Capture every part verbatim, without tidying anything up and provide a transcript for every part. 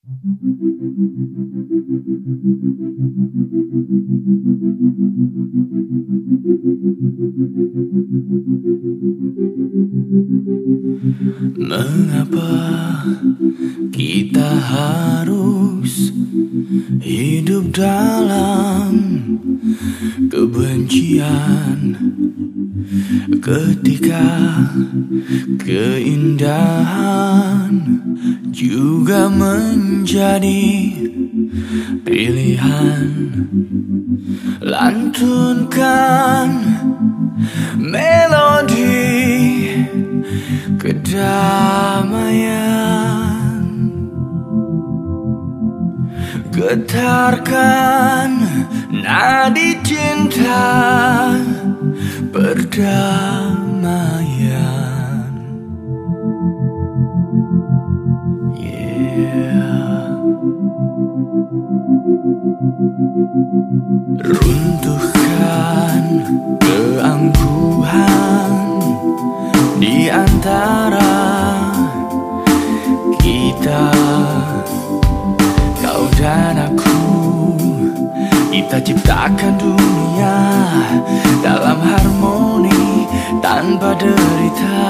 Mengapa kita harus hidup dalam kebencian ketika keindahan juga menjadi pilihan? Lantunkan melodi kedamaian, getarkan nadi cinta perdamaian. Yeah. Runtuhkan keangkuhan di antara kita, kau dan aku. Kita ciptakan dunia dalam harmoni tanpa derita.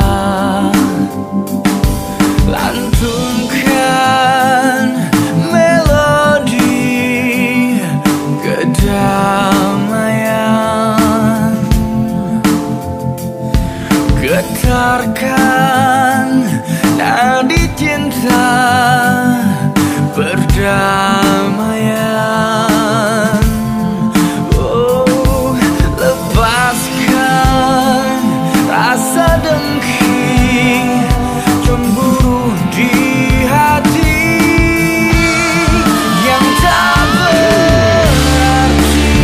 Lantunkan melodi kedamaian, getarkan nadi cinta perdamaian. Oh, lepaskan rasa dengki cemburu di hati yang tak berarti.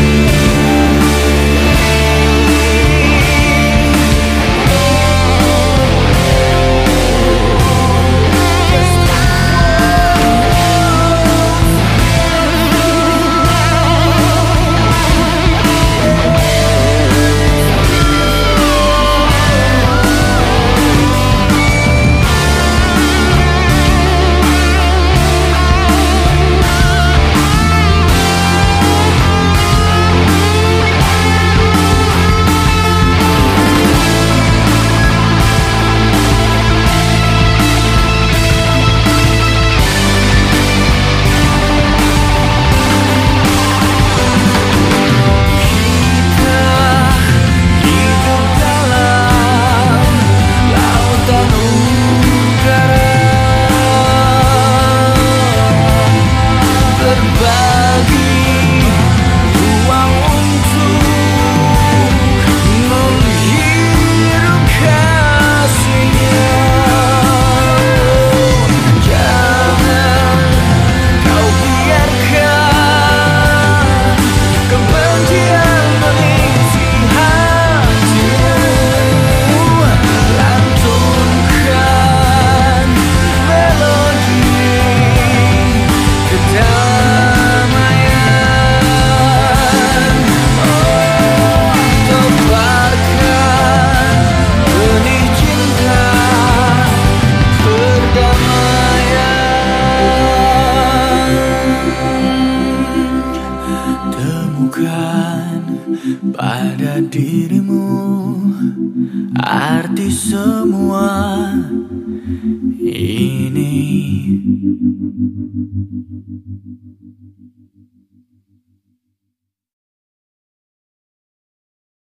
Temukan pada dirimu arti semua ini.